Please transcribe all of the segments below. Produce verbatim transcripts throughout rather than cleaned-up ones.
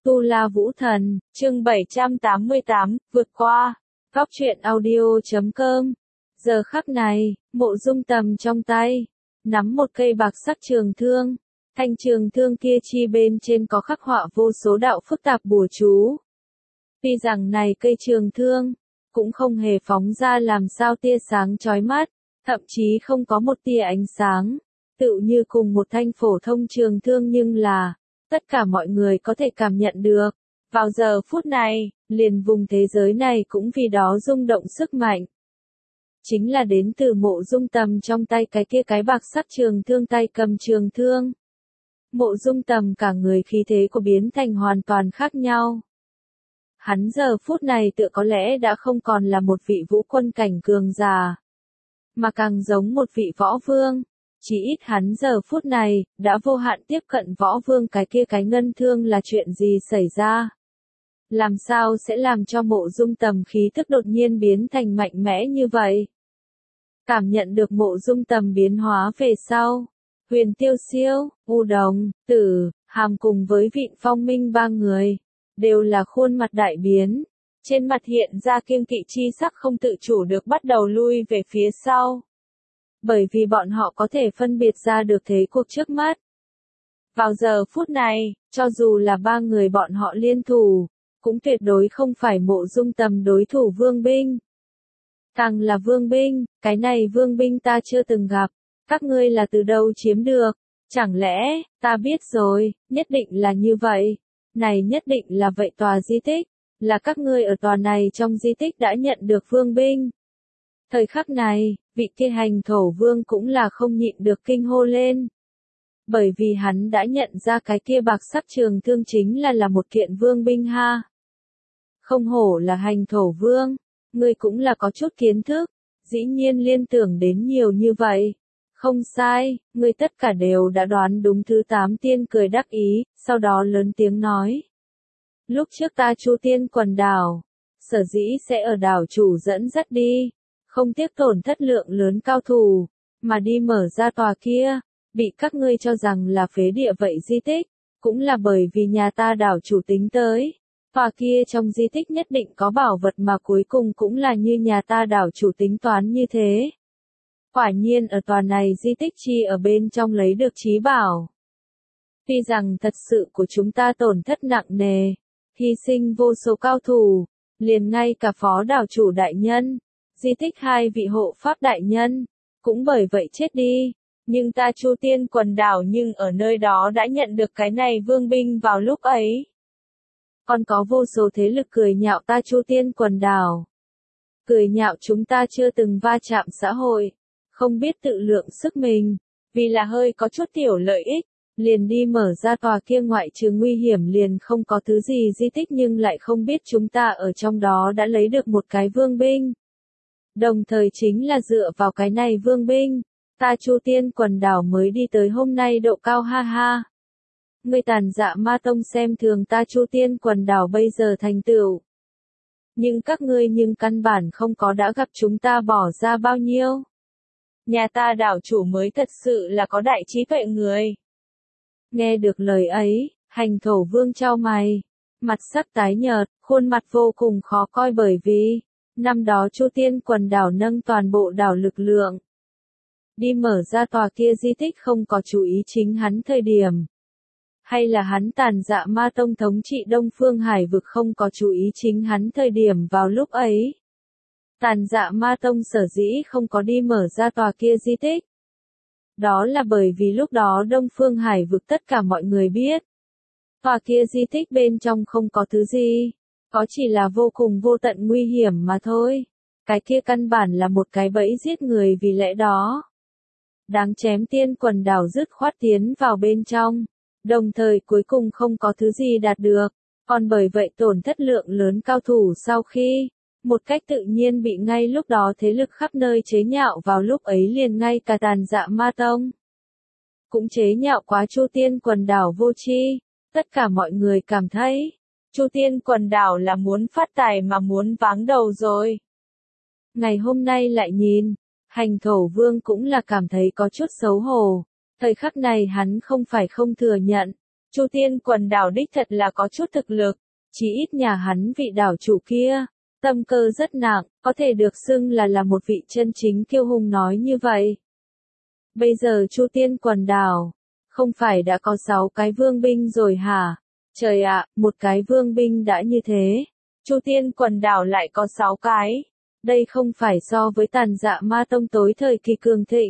Tu La Vũ Thần, chương bảy trăm tám mươi tám, vượt qua. Góc truyện audio chấm com. Giờ khắc này, Mộ Dung Tầm trong tay, nắm một cây bạc sắc trường thương. Thanh trường thương kia chi bên trên có khắc họa vô số đạo phức tạp bùa chú. Tuy rằng này cây trường thương, cũng không hề phóng ra làm sao tia sáng chói mắt, thậm chí không có một tia ánh sáng, tựu như cùng một thanh phổ thông trường thương nhưng là, tất cả mọi người có thể cảm nhận được. Vào giờ phút này, liền vùng thế giới này cũng vì đó rung động sức mạnh. Chính là đến từ Mộ Dung Tầm trong tay cái kia cái bạc sắc trường thương, tay cầm trường thương. Mộ Dung Tầm cả người khí thế của biến thành hoàn toàn khác nhau. Hắn giờ phút này tựa có lẽ đã không còn là một vị vũ quân cảnh cường già, mà càng giống một vị võ vương. Chỉ ít hắn giờ phút này, đã vô hạn tiếp cận võ vương. Cái kia cái ngân thương là chuyện gì xảy ra? Làm sao sẽ làm cho Mộ Dung Tầm khí tức đột nhiên biến thành mạnh mẽ như vậy? Cảm nhận được Mộ Dung Tầm biến hóa về sau, Huyền Tiêu Siêu, U Đồng, Tử, Hàm cùng với Vịn Phong Minh ba người, đều là khuôn mặt đại biến. Trên mặt hiện ra kiêng kỵ chi sắc, không tự chủ được bắt đầu lui về phía sau. Bởi vì bọn họ có thể phân biệt ra được thế cuộc trước mắt. Vào giờ phút này, cho dù là ba người bọn họ liên thủ, cũng tuyệt đối không phải Mộ Dung Tầm đối thủ vương binh. Càng là vương binh, cái này vương binh ta chưa từng gặp, các ngươi là từ đâu chiếm được? Chẳng lẽ, ta biết rồi, nhất định là như vậy. Này nhất định là vậy, tòa di tích, là các ngươi ở tòa này trong di tích đã nhận được vương binh. Thời khắc này, vị kia hành thổ vương cũng là không nhịn được kinh hô lên. Bởi vì hắn đã nhận ra cái kia bạc sắc trường thương chính là là một kiện vương binh ha. Không hổ là hành thổ vương, ngươi cũng là có chút kiến thức, dĩ nhiên liên tưởng đến nhiều như vậy. Không sai, ngươi tất cả đều đã đoán đúng. Thứ tám tiên cười đắc ý, sau đó lớn tiếng nói. Lúc trước ta Chu Tiên quần đảo, sở dĩ sẽ ở đảo chủ dẫn dắt đi, không tiếc tổn thất lượng lớn cao thủ, mà đi mở ra tòa kia, bị các ngươi cho rằng là phế địa vậy di tích, cũng là bởi vì nhà ta đảo chủ tính tới. Tòa kia trong di tích nhất định có bảo vật mà cuối cùng cũng là như nhà ta đảo chủ tính toán như thế. Quả nhiên ở tòa này di tích chi ở bên trong lấy được trí bảo. Tuy rằng thật sự của chúng ta tổn thất nặng nề, hy sinh vô số cao thủ, liền ngay cả phó đảo chủ đại nhân, di tích hai vị hộ pháp đại nhân, cũng bởi vậy chết đi. Nhưng ta Chu Tiên quần đảo nhưng ở nơi đó đã nhận được cái này vương binh vào lúc ấy. Còn có vô số thế lực cười nhạo ta Chu Tiên quần đảo. Cười nhạo chúng ta chưa từng va chạm xã hội, không biết tự lượng sức mình, vì là hơi có chút tiểu lợi ích, liền đi mở ra tòa kia ngoại trừ nguy hiểm liền không có thứ gì di tích, nhưng lại không biết chúng ta ở trong đó đã lấy được một cái vương binh. Đồng thời chính là dựa vào cái này vương binh, ta Chu Tiên quần đảo mới đi tới hôm nay độ cao ha ha. Ngươi Tàn Dạ Ma Tông xem thường ta Chu Tiên quần đảo bây giờ thành tựu. Nhưng các ngươi nhưng căn bản không có đã gặp chúng ta bỏ ra bao nhiêu. Nhà ta đảo chủ mới thật sự là có đại trí tuệ người. Nghe được lời ấy, hành thổ vương chau mày, mặt sắc tái nhợt, khuôn mặt vô cùng khó coi, bởi vì năm đó Chu Tiên quần đảo nâng toàn bộ đảo lực lượng đi mở ra tòa kia di tích không có chú ý chính hắn thời điểm. Hay là hắn Tàn Dạ Ma Tông thống trị Đông Phương Hải vực không có chú ý chính hắn thời điểm vào lúc ấy. Tàn Dạ Ma Tông sở dĩ không có đi mở ra tòa kia di tích. Đó là bởi vì lúc đó Đông Phương Hải vực tất cả mọi người biết. Tòa kia di tích bên trong không có thứ gì, có chỉ là vô cùng vô tận nguy hiểm mà thôi. Cái kia căn bản là một cái bẫy giết người, vì lẽ đó đáng chém Tiên quần đảo dứt khoát tiến vào bên trong, đồng thời cuối cùng không có thứ gì đạt được, còn bởi vậy tổn thất lượng lớn cao thủ. Sau khi một cách tự nhiên bị ngay lúc đó thế lực khắp nơi chế nhạo, vào lúc ấy liền ngay cả Tàn Dạ Ma Tông cũng chế nhạo quá Chu Tiên quần đảo vô tri. Tất cả mọi người cảm thấy Chu Tiên quần đảo là muốn phát tài mà muốn váng đầu rồi. Ngày hôm nay lại nhìn, hành thổ vương cũng là cảm thấy có chút xấu hổ. Thời khắc này hắn không phải không thừa nhận, Chu Tiên Quần Đảo đích thật là có chút thực lực, chỉ ít nhà hắn vị đảo chủ kia, tâm cơ rất nặng, có thể được xưng là là một vị chân chính kiêu hùng nói như vậy. Bây giờ Chu Tiên Quần Đảo, không phải đã có sáu cái vương binh rồi hả? Trời ạ, một cái vương binh đã như thế, Chu Tiên Quần Đảo lại có sáu cái. Đây không phải so với Tàn Dạ Ma Tông tối thời kỳ cường thịnh.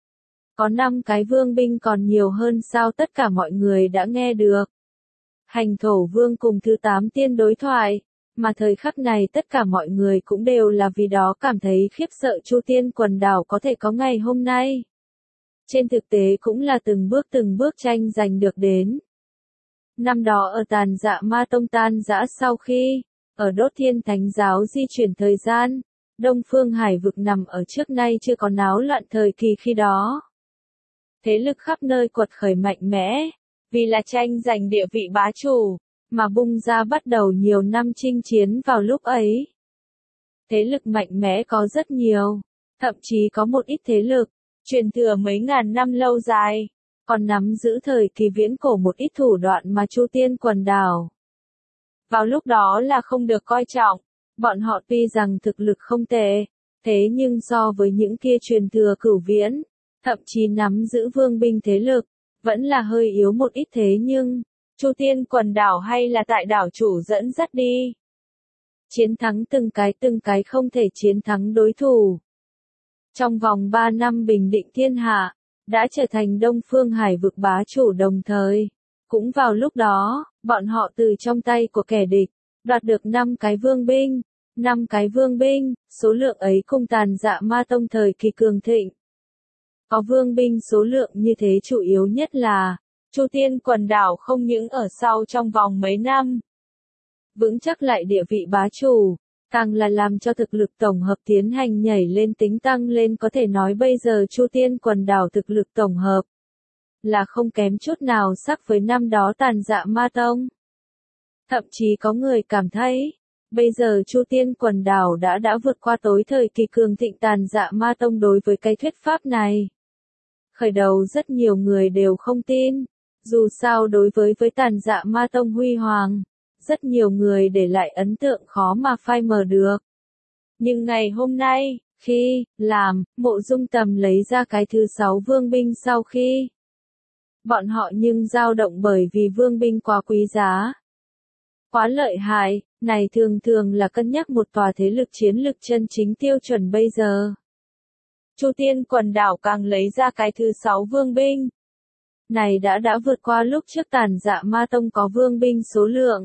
Có năm cái vương binh còn nhiều hơn sao tất cả mọi người đã nghe được. Hành Thổ Vương cùng thứ tám tiên đối thoại, mà thời khắc này tất cả mọi người cũng đều là vì đó cảm thấy khiếp sợ Chu Tiên Quần Đảo có thể có ngày hôm nay. Trên thực tế cũng là từng bước từng bước tranh giành được đến. Năm đó ở Tàn Dạ Ma Tông tan rã sau khi, ở Đốt Thiên Thánh Giáo di chuyển thời gian, Đông Phương Hải vực nằm ở trước nay chưa có náo loạn thời kỳ khi đó. Thế lực khắp nơi quật khởi mạnh mẽ, vì là tranh giành địa vị bá chủ, mà bung ra bắt đầu nhiều năm chinh chiến vào lúc ấy. Thế lực mạnh mẽ có rất nhiều, thậm chí có một ít thế lực, truyền thừa mấy ngàn năm lâu dài, còn nắm giữ thời kỳ viễn cổ một ít thủ đoạn mà Chu Tiên Quần Đảo. Vào lúc đó là không được coi trọng, bọn họ tuy rằng thực lực không tệ, thế nhưng so với những kia truyền thừa cửu viễn, thậm chí nắm giữ vương binh thế lực, vẫn là hơi yếu một ít thế nhưng, Chu Tiên Quần Đảo hay là tại đảo chủ dẫn dắt đi. Chiến thắng từng cái từng cái không thể chiến thắng đối thủ. Trong vòng ba năm bình định thiên hạ, đã trở thành Đông Phương Hải vực bá chủ đồng thời. Cũng vào lúc đó, bọn họ từ trong tay của kẻ địch, đoạt được năm cái vương binh, năm cái vương binh, số lượng ấy cùng Tàn Dạ Ma Tông thời kỳ cường thịnh. Có vương binh số lượng như thế chủ yếu nhất là, Chu Tiên Quần Đảo không những ở sau trong vòng mấy năm. Vững chắc lại địa vị bá chủ, càng là làm cho thực lực tổng hợp tiến hành nhảy lên tính tăng lên có thể nói bây giờ Chu Tiên Quần Đảo thực lực tổng hợp là không kém chút nào sắc với năm đó Tàn Dạ Ma Tông. Thậm chí có người cảm thấy, bây giờ Chu Tiên Quần Đảo đã đã vượt qua tối thời kỳ cường thịnh Tàn Dạ Ma Tông đối với cái thuyết pháp này. Khởi đầu rất nhiều người đều không tin, dù sao đối với với Tàn Dạ Ma Tông huy hoàng, rất nhiều người để lại ấn tượng khó mà phai mờ được. Nhưng ngày hôm nay, khi, làm, Mộ Dung Tầm lấy ra cái thứ sáu vương binh sau khi, bọn họ nhưng dao động bởi vì vương binh quá quý giá. Quá lợi hại, này thường thường là cân nhắc một tòa thế lực chiến lực chân chính tiêu chuẩn bây giờ. Chu Tiên Quần Đảo càng lấy ra cái thứ sáu vương binh. Này đã đã vượt qua lúc trước Tàn Dạ Ma Tông có vương binh số lượng.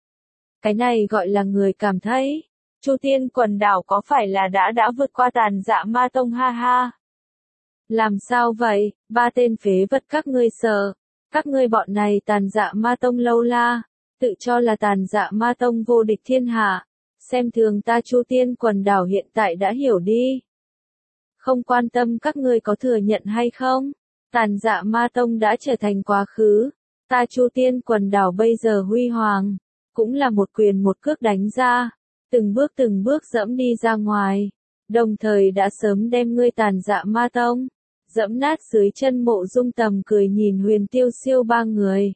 Cái này gọi là người cảm thấy, Chu Tiên Quần Đảo có phải là đã đã vượt qua Tàn Dạ Ma Tông ha ha. Làm sao vậy, ba tên phế vật các ngươi sợ, các ngươi bọn này Tàn Dạ Ma Tông lâu la, tự cho là Tàn Dạ Ma Tông vô địch thiên hạ, xem thường ta Chu Tiên Quần Đảo hiện tại đã hiểu đi. Không quan tâm các ngươi có thừa nhận hay không, Tàn Dạ Ma Tông đã trở thành quá khứ, ta Chu Tiên Quần Đảo bây giờ huy hoàng, cũng là một quyền một cước đánh ra, từng bước từng bước dẫm đi ra ngoài, đồng thời đã sớm đem ngươi Tàn Dạ Ma Tông dẫm nát dưới chân. Mộ Dung Tầm cười nhìn Huyền Tiêu Siêu ba người.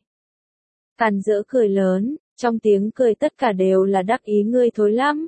Càn rỡ cười lớn, trong tiếng cười tất cả đều là đắc ý ngươi thối lắm.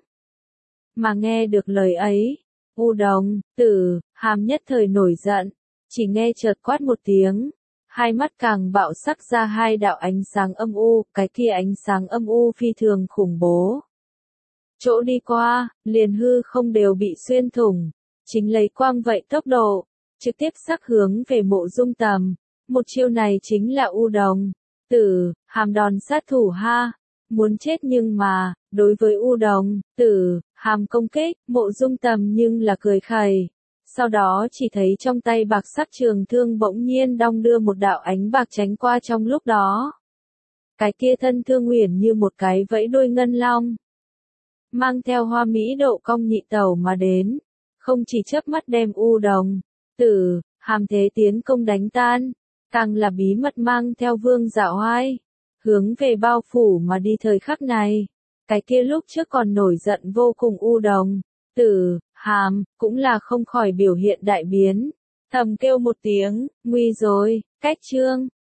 Mà nghe được lời ấy, U Đồng, Tử, Hàm nhất thời nổi giận, chỉ nghe chợt quát một tiếng, hai mắt càng bạo sắc ra hai đạo ánh sáng âm u, cái kia ánh sáng âm u phi thường khủng bố. Chỗ đi qua, liền hư không đều bị xuyên thủng, chính lấy quang vậy tốc độ, trực tiếp sắc hướng về Mộ Dung Tầm. Một chiêu này chính là U Đồng, Tử, Hàm đòn sát thủ ha, muốn chết nhưng mà, đối với U Đồng, Tử, Hàm công kích, Mộ Dung Tầm nhưng là cười khẩy. Sau đó chỉ thấy trong tay bạc sắc trường thương bỗng nhiên đong đưa một đạo ánh bạc tránh qua trong lúc đó. Cái kia thân thương huyền như một cái vẫy đuôi ngân long, mang theo hoa mỹ độ cong nhị tẩu mà đến, không chỉ chớp mắt đem U Đồng, Tử, Hàm thế tiến công đánh tan, càng là bí mật mang theo Vương Dạ Oai, hướng về bao phủ mà đi. Thời khắc này, cái kia lúc trước còn nổi giận vô cùng U Đồng, Tử, Hàm, cũng là không khỏi biểu hiện đại biến, thầm kêu một tiếng, nguy rồi, cách chương.